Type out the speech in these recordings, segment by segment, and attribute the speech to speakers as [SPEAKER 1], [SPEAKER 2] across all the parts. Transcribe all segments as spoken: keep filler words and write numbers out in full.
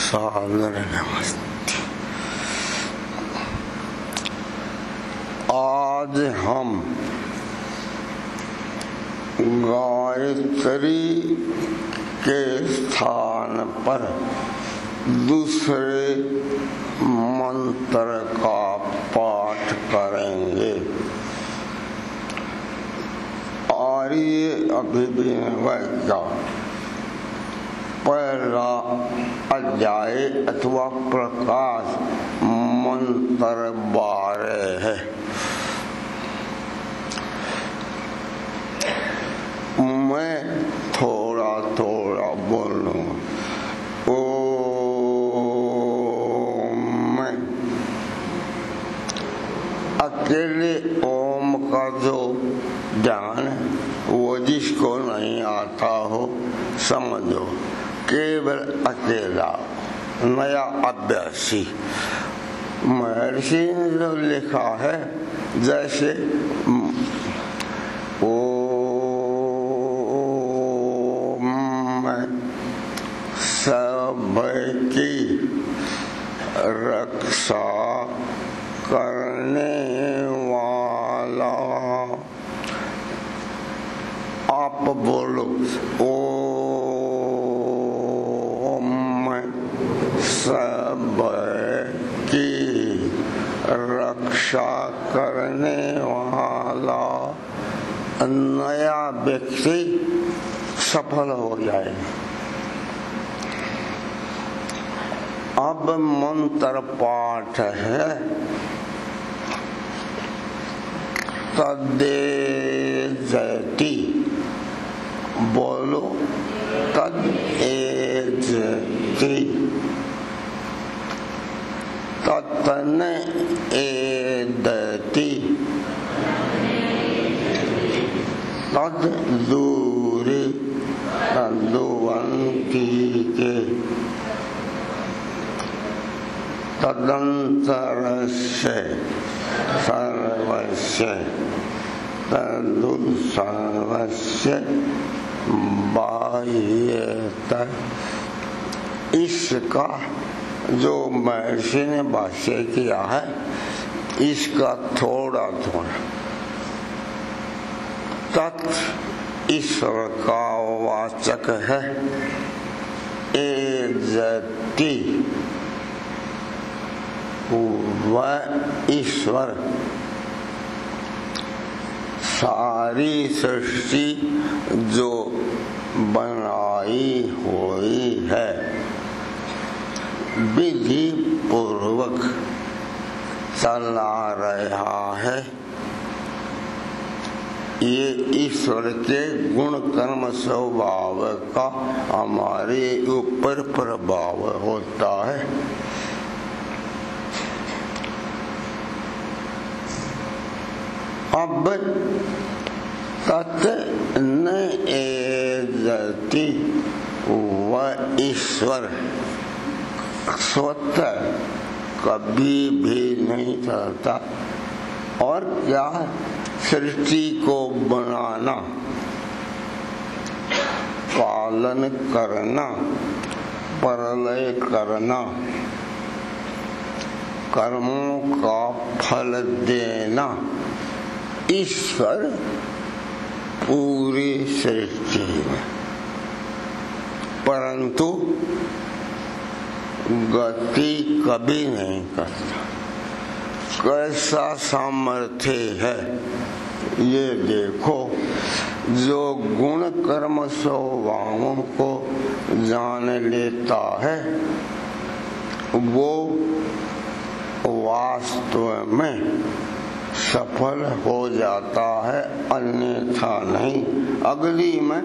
[SPEAKER 1] सादर नमस्ते। आज हम गायत्री के स्थान पर दूसरे मंत्र का पाठ करेंगे। आर्य अभिविन्वय का पहला अध्याय अथवा प्रकाश मंत्र बारह है। मैं थोड़ा थोड़ा बोलूं। ओम। अकेले ओम का जो ज्ञान वो जिसको नहीं आता हो समझो, केवल अकेला नया अभ्यासी। महर्षि ने जो लिखा है, जैसे ओम सबकी रक्षा करने वाला। आप बोलो ओम सबकी रक्षा करने वाला। नया व्यक्ति सफल हो जाए। अब मंत्र पाठ है। तदेजति, बोलो तदेजति। ततन एदति, तद दूरी तदुवंती के। तदंतरस्य सर्वस्य तदु सर्वस्य बाह्यत। इसका जो महर्षि ने भाष्य किया है, इसका थोड़ा थोड़ा तत् ईश्वर का वाचक है। एजति वह ईश्वर सारी सृष्टि जो बनाई हुई है, विधि पूर्वक चला रहा है। ये ईश्वर के गुण कर्म स्वभाव का हमारे ऊपर प्रभाव होता है। अब तत् न एजति, वह ईश्वर स्वतः कभी भी नहीं चलता। और क्या सृष्टि को बनाना, पालन करना, प्रलय करना, कर्मों का फल देना, ईश्वर पूरी सृष्टि में, परंतु गति कभी नहीं करता। कैसा सामर्थ्य है ये देखो। जो गुण कर्म स्वभावों को जान लेता है, वो वास्तव में सफल हो जाता है, अन्यथा नहीं। अगली में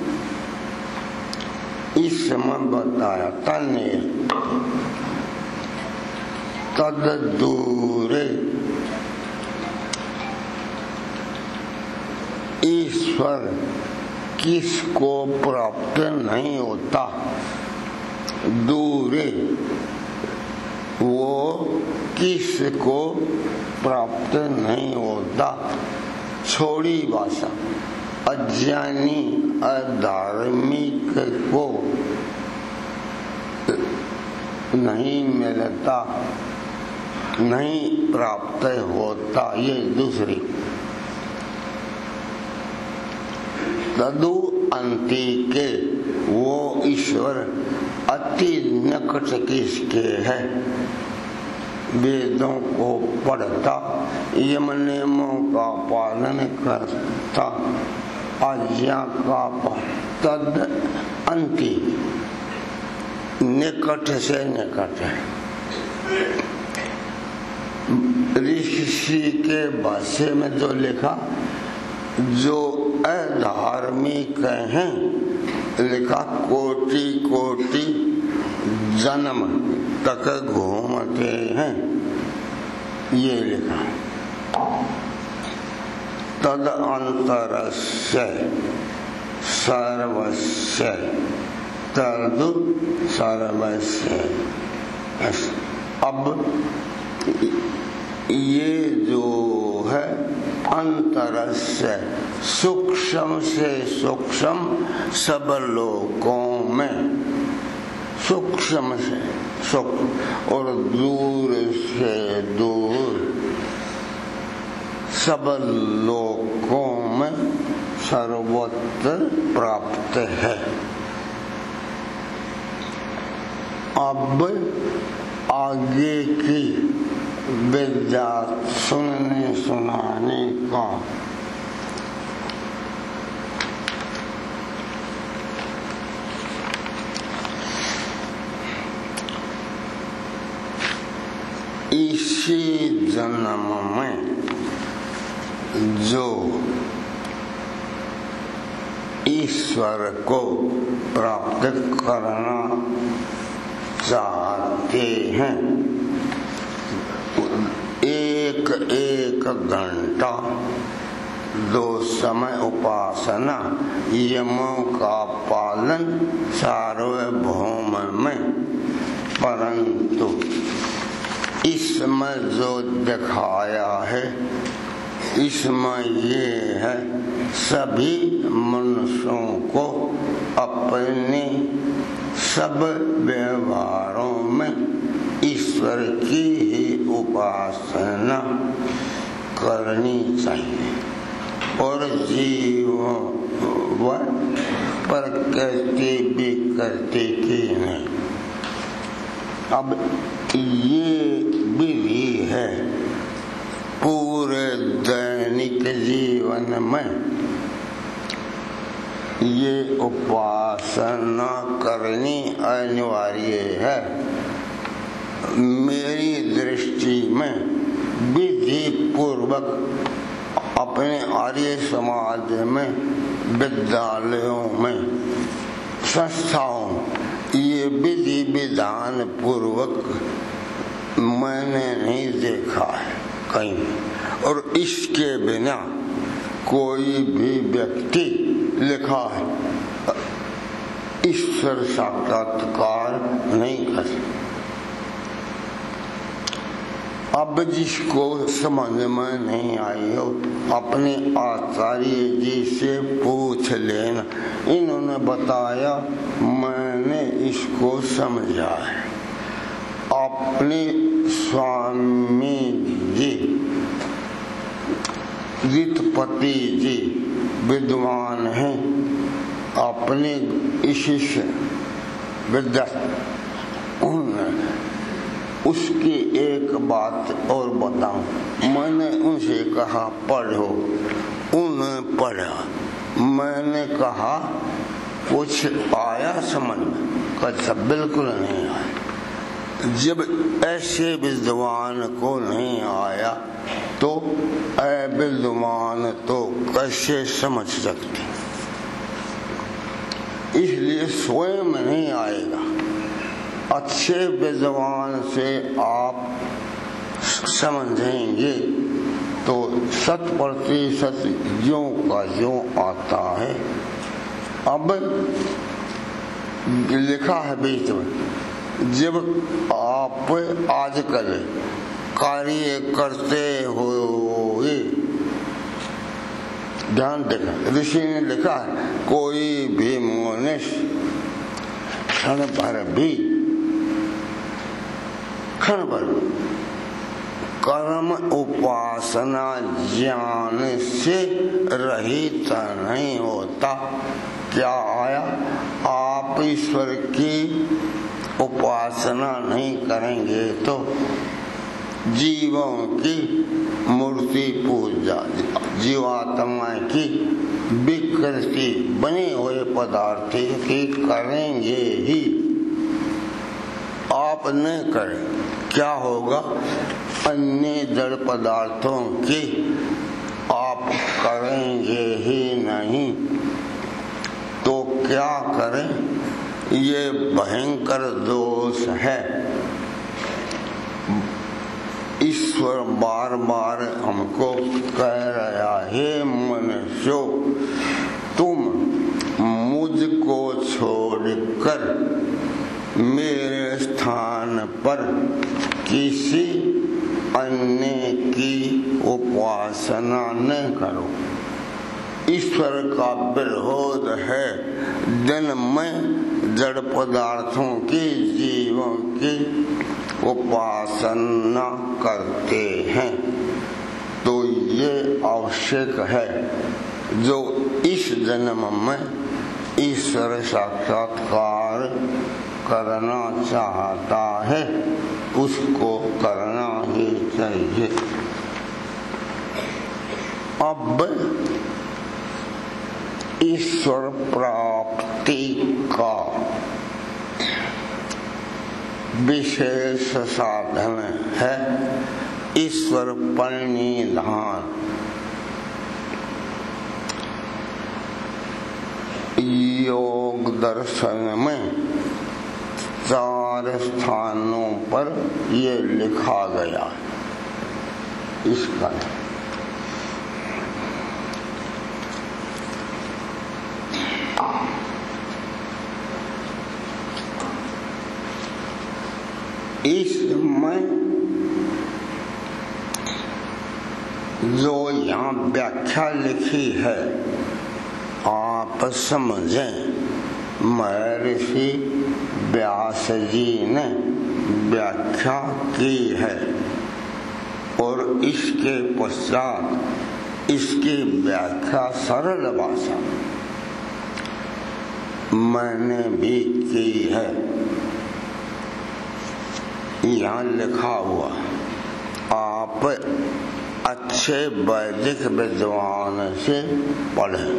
[SPEAKER 1] इस समय बताया तन्ने तद दूरे। ईश्वर किसको प्राप्त नहीं होता, दूरे वो किसको प्राप्त नहीं होता। छोड़ी भाषा, अज्ञानी अधार्मिक को नहीं मिलता, नहीं प्राप्त होता, ये दूसरी। तदु अंति के वो ईश्वर अति निकट किसके है, वेदों को पढ़ता, यम नियमों का पालन करता, आज्ञा का तद अंति, निकट से निकट है। ऋषि के भाष्य में जो लिखा, जो अधार्मिक हैं, लिखा कोटि कोटि जन्म तक घूमते हैं, ये लिखा। तद अंतरस्य सर्वस्य तदु सर्वस्य। अब ये जो है अंतरस्य, सूक्ष्म से सूक्ष्म सब लोकों में, सूक्ष्म से सूक्ष्म और दूर से दूर सब लोकों में सर्वत्र प्राप्त है। अब आगे की विद्या सुनने सुनाने का इसी जन्म में जो ईश्वर को प्राप्त करना चाहते हैं, एक एक घंटा दो समय उपासना यमों का पालन सार्वभौम में, परंतु इसमें जो दिखाया है इसमें ये है, सभी मनुष्यों को अपने सब व्यवहारों में ईश्वर की ही उपासना करनी चाहिए और जीवों व प्रकृति विकृति की नहीं। अब ये विधि है पूरे दैनिक जीवन में, ये उपासना करनी अनिवार्य है। मेरी दृष्टि में विधि पूर्वक अपने आर्य समाज में, विद्यालयों में, संस्थाओं, ये विधि विधान पूर्वक मैंने नहीं देखा है कहीं, और इसके बिना कोई भी व्यक्ति लिखा है ईश्वर साक्षात्कार नहीं कर सकता। अब जिसको समझ में नहीं आई हो अपने आचार्य जी से पूछ लेना, इन्होंने बताया, मैंने इसको समझा है। अपने स्वामी जी गीतपति जी विद्वान हैं, अपने शिष्य विद्या, उसकी एक बात और बताऊं, मैंने उनसे कहा पढ़ो, उन्होंने पढ़ा, मैंने कहा कुछ आया समझ में, कहा बिल्कुल नहीं आया। जब ऐसे विद्वान को नहीं आया तो अविद्वान तो कैसे समझ सकते, इसलिए स्वयं नहीं आएगा। अच्छे विद्वान से आप समझेंगे तो शत प्रतिशत ज्यों का ज्यों आता है। अब लिखा है बीच में, जब आप आजकल कार्य करते हो, ध्यान देना, ऋषि ने लिखा है, कोई भी मनुष्य क्षण भर भी क्षण भर कर्म उपासना ज्ञान से रहित नहीं होता। क्या आया? आप ईश्वर की उपासना नहीं करेंगे तो जीवों की मूर्ति पूजा, जीवात्मा की विकृति बने हुए पदार्थ की करेंगे ही। आप न करें, क्या होगा? अन्य जड़ पदार्थों की आप करेंगे ही नहीं तो क्या करें? ये भयंकर दोष है। ईश्वर बार बार हमको कह रहा है, मनुष्यों तुम मुझको छोड़कर मेरे स्थान पर किसी अन्य की उपासना न करो। ईश्वर का विरोध है। दिन में जड़ पदार्थों की, जीवों की उपासना करते हैं तो ये आवश्यक है। जो इस जन्म में ईश्वर साक्षात्कार करना चाहता है उसको करना ही चाहिए। अब ईश्वर प्राप्ति का विशेष साधन है ईश्वर प्रणिधान। योग दर्शन में चार स्थानों पर ये लिखा गया। इसका इसमें जो यहाँ व्याख्या लिखी है आप समझें। महर्षि व्यास जी ने व्याख्या की है और इसके पश्चात इसकी व्याख्या सरल भाषा मैंने भी की है। यहाँ लिखा हुआ आप अच्छे वैदिक विद्वान से पढ़ें।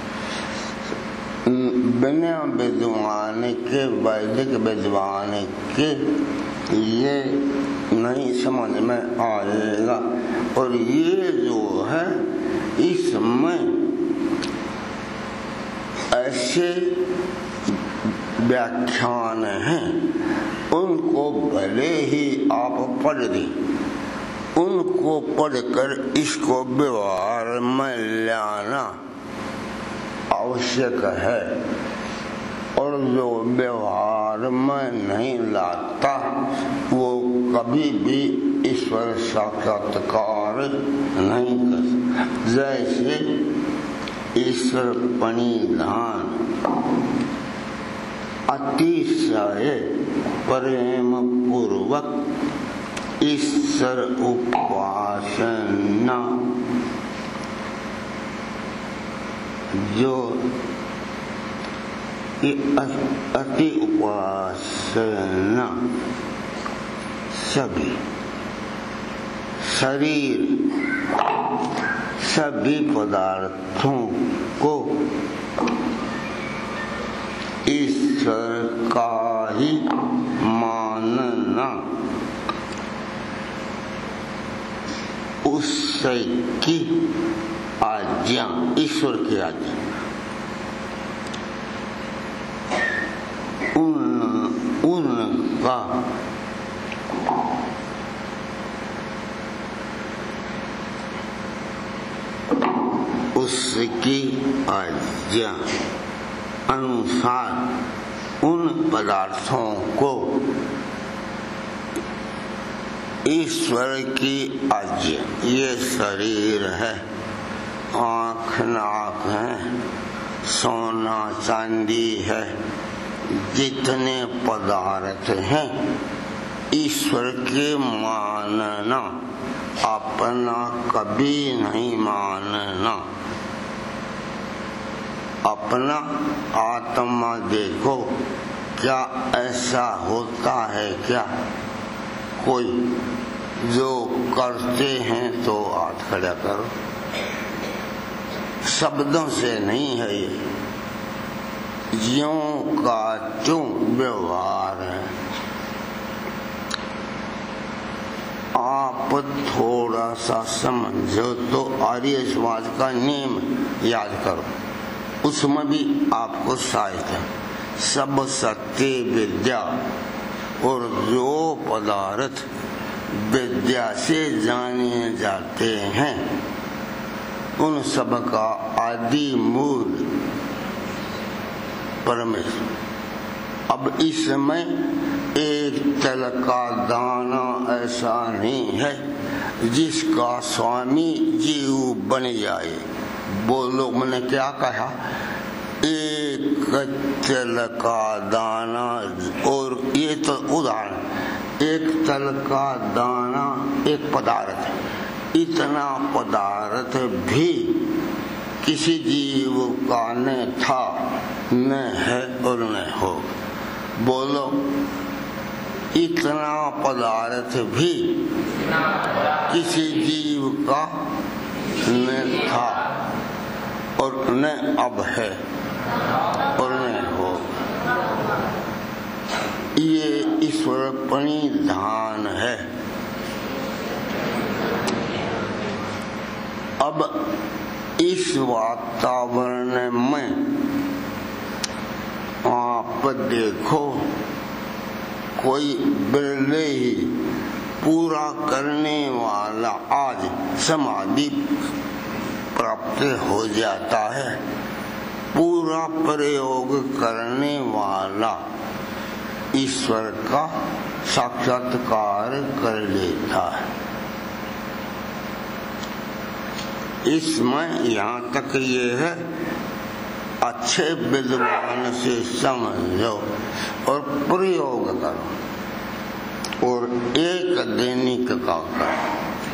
[SPEAKER 1] बिना विद्वान के, वैदिक विद्वान के ये नहीं समझ में आएगा। और ये जो है इसमें ऐसे व्याख्यान हैं उनको भले ही आप पढ़ दें, उनको पढ़कर इसको व्यवहार में लाना आवश्यक है। और जो व्यवहार में नहीं लाता वो कभी भी ईश्वर साक्षात्कार नहीं कर सकता। जैसे ईश्वर प्रणिधान अतिशय प्रेम पूर्वक ईश्वर उपासना जो अति उपासना सभी शरीर सभी पदार्थों को ईश्वर का ही मानना, उससे की आज्ञा, ईश्वर की आज्ञा उन उनका उसकी आज्ञा अनुसार उन पदार्थों को ईश्वर की आज्ञा, ये शरीर है, आँख नाक है, सोना चांदी है, जितने पदार्थ हैं ईश्वर के मानना, अपना कभी नहीं मानना। अपना आत्मा देखो, क्या ऐसा होता है क्या? कोई जो करते हैं तो हाथ खड़ा करो। शब्दों से नहीं है ये, ज्यों का त्यों व्यवहार है। आप थोड़ा सा समझो तो आर्य समाज का नियम याद करो, उसमें भी आपको साहित्य है। सब सत्य विद्या, और जो पदार्थ विद्या से जाने जाते हैं उन सब का आदि मूल परमेश्वर। अब इसमें एक तल का दाना ऐसा नहीं है जिसका स्वामी जीव बन जाए। बोलो, मैंने क्या कहा? एक तल का दाना, और ये तो उदाहरण, एक तल का दाना एक पदार्थ है। इतना पदार्थ भी किसी जीव का न था, न है और न हो। बोलो, इतना पदार्थ भी किसी जीव का न था और न अब है और न हो। ये ईश्वर प्रणिधान है। अब इस वातावरण में आप देखो, कोई बिरले ही पूरा करने वाला आज समाधि प्राप्त हो जाता है। पूरा प्रयोग करने वाला ईश्वर का साक्षात्कार कर लेता है। इसमें यहाँ तक ये है, अच्छे विद्वान से समझो और प्रयोग करो, और एक दैनिक का करो।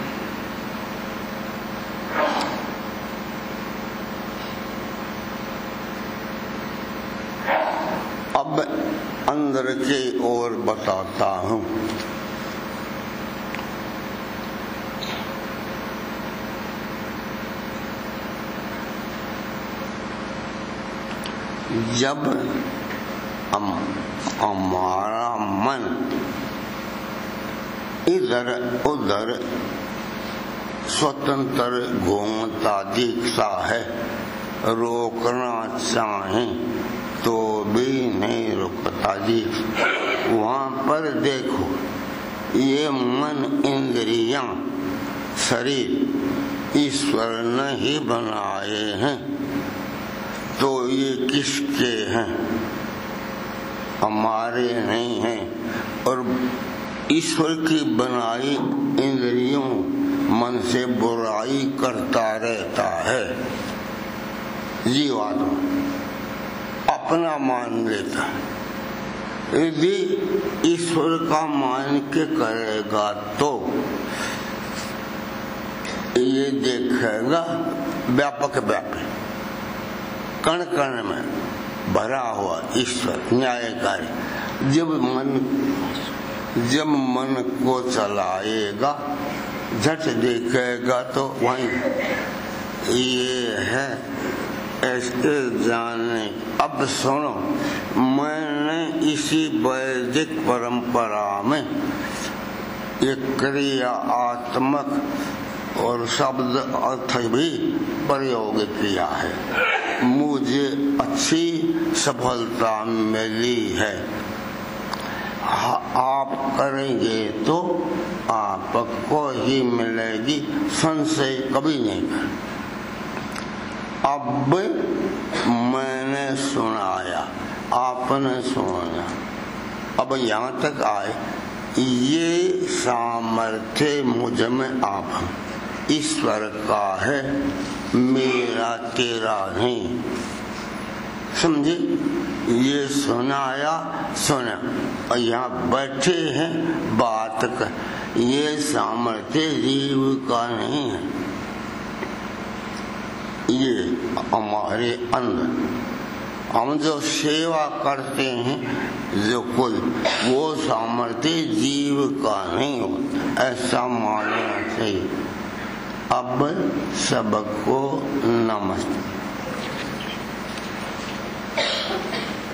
[SPEAKER 1] अब अंदर के ओर बताता हूँ। जब हम हमारा मन इधर उधर स्वतंत्र घूमता दिखता है, रोकना चाहे तो भी नहीं रुकता जी। वहाँ पर देखो, ये मन, इंद्रियां, शरीर ईश्वर ने ही बनाए हैं, तो ये किसके हैं? हमारे नहीं हैं। और ईश्वर की बनाई इंद्रियों मन से बुराई करता रहता है जीवात्मा, अपना मान लेता है। यदि ईश्वर का मान के करेगा तो ये देखेगा व्यापक व्यापक, कण कण में भरा हुआ ईश्वर न्यायकारी। जब मन जब मन को चलाएगा, झट देखेगा तो वहीं ये है ऐसे जाने। अब सुनो, मैंने इसी वैदिक परंपरा में एक क्रियात्मक और शब्द अर्थ भी प्रयोग किया है, मुझे अच्छी सफलता मिली है। आप करेंगे तो आपको ही मिलेगी, संशय कभी नहीं कर। अब मैंने सुनाया, आपने सुना, अब यहाँ तक आए, ये सामर्थ्य मुझ में आप ईश्वर का है, मेरा तेरा नहीं। समझे? ये सुनाया सुना और यहाँ बैठे हैं बात कर, ये सामर्थ्य जीव का नहीं है, ये हमारे अंदर। हम जो सेवा करते हैं जो कुल, वो सामर्थ्य जीव का नहीं होता, ऐसा मानना चाहिए। अब सबको नमस्ते।